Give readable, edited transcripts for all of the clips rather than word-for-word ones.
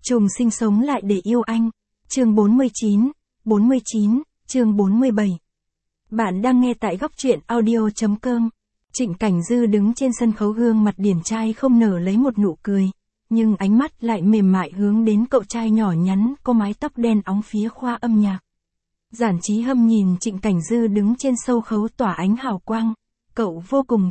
Trùng sinh sống lại để yêu anh. Chương 49, chương 47. Bạn đang nghe tại góc truyện audio.com. Trịnh Cảnh Dư đứng trên sân khấu, gương mặt điển trai không nở lấy một nụ cười, nhưng ánh mắt lại mềm mại hướng đến cậu trai nhỏ nhắn có mái tóc đen óng phía khoa âm nhạc. Giản Chí Hâm nhìn Trịnh Cảnh Dư đứng trên sân khấu tỏa ánh hào quang, cậu vô cùng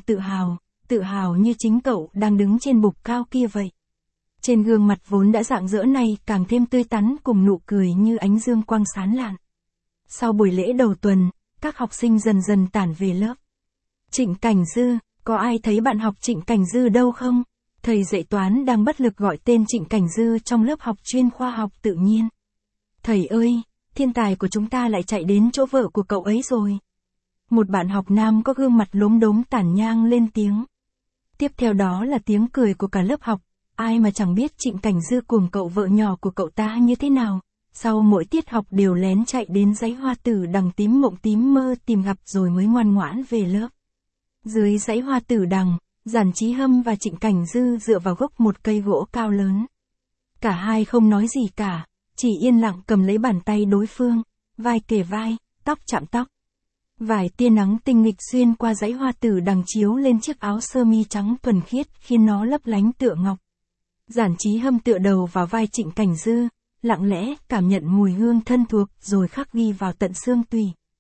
tự hào như chính cậu đang đứng trên bục cao kia vậy. Trên gương mặt vốn đã rạng rỡ này càng thêm tươi tắn cùng nụ cười như ánh dương quang sáng lạn. Sau buổi lễ đầu tuần, các học sinh dần dần tản về lớp. Trịnh Cảnh Dư, có ai thấy bạn học Trịnh Cảnh Dư đâu không? Thầy dạy toán đang bất lực gọi tên Trịnh Cảnh Dư trong lớp học chuyên khoa học tự nhiên. Thầy ơi, thiên tài của chúng ta lại chạy đến chỗ vợ của cậu ấy rồi. Một bạn học nam có gương mặt lốm đốm tản nhang lên tiếng. Tiếp theo đó là tiếng cười của cả lớp học. Ai mà chẳng biết Trịnh Cảnh Dư cùng cậu vợ nhỏ của cậu ta như thế nào. Sau mỗi tiết học đều lén chạy đến dãy hoa tử đằng tím mộng tím mơ tìm gặp rồi mới ngoan ngoãn về lớp. Dưới dãy hoa tử đằng, Giản Chí Hâm và Trịnh Cảnh Dư dựa vào gốc một cây gỗ cao lớn. Cả hai không nói gì cả, chỉ yên lặng cầm lấy bàn tay đối phương, vai kề vai, tóc chạm tóc. Vài tia nắng tinh nghịch xuyên qua dãy hoa tử đằng chiếu lên chiếc áo sơ mi trắng thuần khiết khiến nó lấp lánh tựa ngọc. Giản Chí Hâm tựa đầu vào vai Trịnh Cảnh Dư, lặng lẽ cảm nhận mùi hương thân thuộc rồi khắc ghi vào tận xương tủy.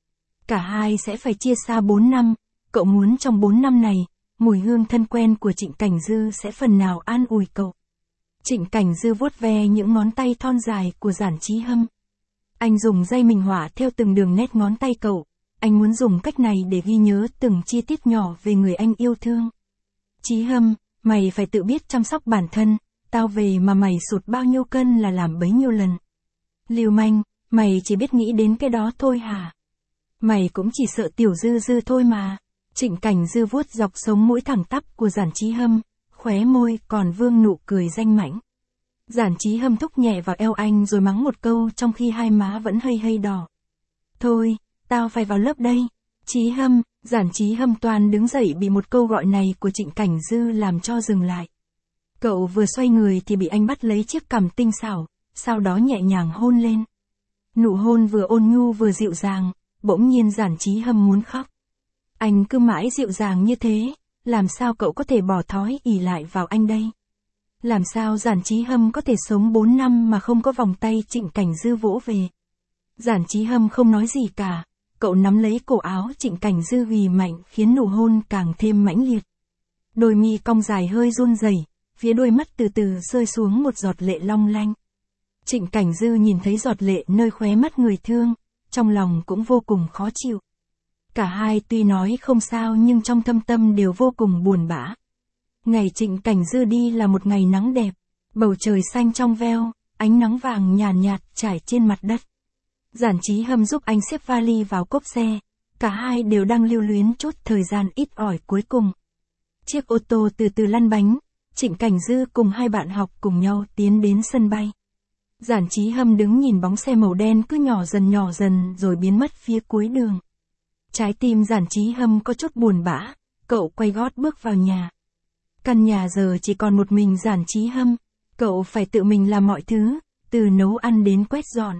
Cả hai sẽ phải chia xa 4 năm, cậu muốn trong 4 năm này, mùi hương thân quen của Trịnh Cảnh Dư sẽ phần nào an ủi cậu. Trịnh Cảnh Dư vuốt ve những ngón tay thon dài của Giản Chí Hâm. Anh dùng dây minh họa theo từng đường nét ngón tay cậu, anh muốn dùng cách này để ghi nhớ từng chi tiết nhỏ về người anh yêu thương. Chí Hâm, mày phải tự biết chăm sóc bản thân. Tao về mà mày sụt bao nhiêu cân là làm bấy nhiêu lần. Lưu manh, mày chỉ biết nghĩ đến cái đó thôi hả? Mày cũng chỉ sợ tiểu Dư Dư thôi mà. Trịnh Cảnh Dư vuốt dọc sống mũi thẳng tắp của Giản Chí Hâm, khóe môi còn vương nụ cười danh mãnh. Giản Chí Hâm thúc nhẹ vào eo anh rồi mắng một câu trong khi hai má vẫn hơi đỏ. Thôi, tao phải vào lớp đây. Chí Hâm, Giản Chí Hâm toàn đứng dậy bị một câu gọi này của Trịnh Cảnh Dư làm cho dừng lại. Cậu vừa xoay người thì bị anh bắt lấy chiếc cằm tinh xảo, sau đó nhẹ nhàng hôn lên. Nụ hôn vừa ôn nhu vừa dịu dàng, bỗng nhiên Giản Chí Hâm muốn khóc. Anh cứ mãi dịu dàng như thế, làm sao cậu có thể bỏ thói ỷ lại vào anh đây? Làm sao Giản Chí Hâm có thể sống 4 năm mà không có vòng tay Trịnh Cảnh Dư vỗ về? Giản Chí Hâm không nói gì cả, cậu nắm lấy cổ áo Trịnh Cảnh Dư ghì mạnh khiến nụ hôn càng thêm mãnh liệt. Đôi mi cong dài hơi run rẩy. Phía đôi mắt từ từ rơi xuống một giọt lệ long lanh. Trịnh Cảnh Dư nhìn thấy giọt lệ nơi khóe mắt người thương, trong lòng cũng vô cùng khó chịu. Cả hai tuy nói không sao nhưng trong thâm tâm đều vô cùng buồn bã. Ngày Trịnh Cảnh Dư đi là một ngày nắng đẹp, bầu trời xanh trong veo, ánh nắng vàng nhàn nhạt trải trên mặt đất. Giản Chí Hâm giúp anh xếp vali vào cốp xe, cả hai đều đang lưu luyến chút thời gian ít ỏi cuối cùng. Chiếc ô tô từ từ lăn bánh. Trịnh Cảnh Dư cùng hai bạn học cùng nhau tiến đến sân bay. Giản Chí Hâm đứng nhìn bóng xe màu đen cứ nhỏ dần rồi biến mất phía cuối đường. Trái tim Giản Chí Hâm có chút buồn bã, cậu quay gót bước vào nhà. Căn nhà giờ chỉ còn một mình Giản Chí Hâm, cậu phải tự mình làm mọi thứ, từ nấu ăn đến quét dọn.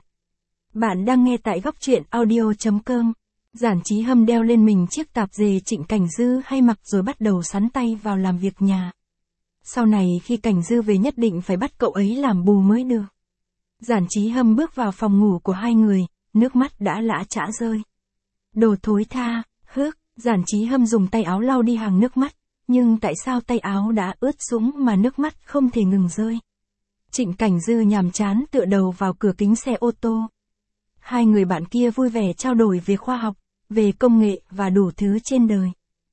Bạn đang nghe tại góc truyện audio.com. Giản Chí Hâm đeo lên mình chiếc tạp dề Trịnh Cảnh Dư hay mặc rồi bắt đầu sắn tay vào làm việc nhà. Sau này khi Cảnh Dư về nhất định phải bắt cậu ấy làm bù mới được. Giản Chí Hâm bước vào phòng ngủ của hai người, nước mắt đã lã chã rơi. Đồ thối tha, Giản Chí Hâm dùng tay áo lau đi hàng nước mắt, nhưng tại sao tay áo đã ướt sũng mà nước mắt không thể ngừng rơi. Trịnh Cảnh Dư nhàm chán tựa đầu vào cửa kính xe ô tô. Hai người bạn kia vui vẻ trao đổi về khoa học, về công nghệ và đủ thứ trên đời.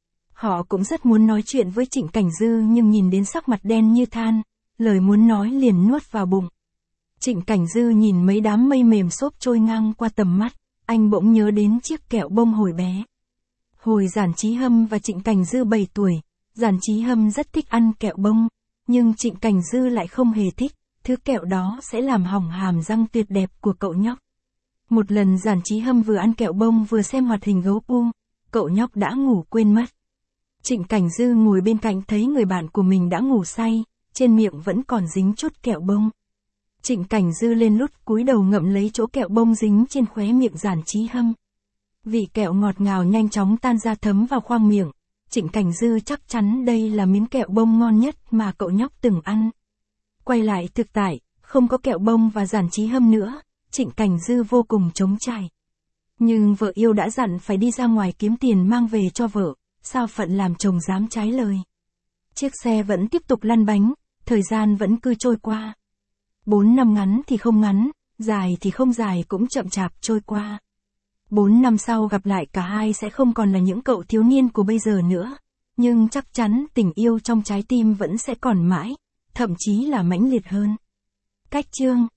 Họ cũng rất muốn nói chuyện với Trịnh Cảnh Dư nhưng nhìn đến sắc mặt đen như than, lời muốn nói liền nuốt vào bụng. Trịnh Cảnh Dư nhìn mấy đám mây mềm xốp trôi ngang qua tầm mắt, anh bỗng nhớ đến chiếc kẹo bông hồi bé. Hồi Giản Chí Hâm và Trịnh Cảnh Dư 7 tuổi, Giản Chí Hâm rất thích ăn kẹo bông, nhưng Trịnh Cảnh Dư lại không hề thích, thứ kẹo đó sẽ làm hỏng hàm răng tuyệt đẹp của cậu nhóc. Một lần Giản Chí Hâm vừa ăn kẹo bông vừa xem hoạt hình gấu pu, cậu nhóc đã ngủ quên mất. Trịnh Cảnh Dư ngồi bên cạnh thấy người bạn của mình đã ngủ say, trên miệng vẫn còn dính chút kẹo bông. Trịnh Cảnh Dư lên lút cúi đầu ngậm lấy chỗ kẹo bông dính trên khóe miệng Giản Chí Hâm. Vị kẹo ngọt ngào nhanh chóng tan ra thấm vào khoang miệng. Trịnh Cảnh Dư chắc chắn đây là miếng kẹo bông ngon nhất mà cậu nhóc từng ăn. Quay lại thực tại, không có kẹo bông và Giản Chí Hâm nữa, Trịnh Cảnh Dư vô cùng trống trải. Nhưng vợ yêu đã dặn phải đi ra ngoài kiếm tiền mang về cho vợ, sao phận làm chồng dám trái lời. Chiếc xe vẫn tiếp tục lăn bánh, thời gian vẫn cứ trôi qua. 4 năm ngắn thì không ngắn, dài thì không dài cũng chậm chạp trôi qua. 4 năm sau gặp lại cả hai sẽ không còn là những cậu thiếu niên của bây giờ nữa. Nhưng chắc chắn tình yêu trong trái tim vẫn sẽ còn mãi, thậm chí là mãnh liệt hơn. Cách chương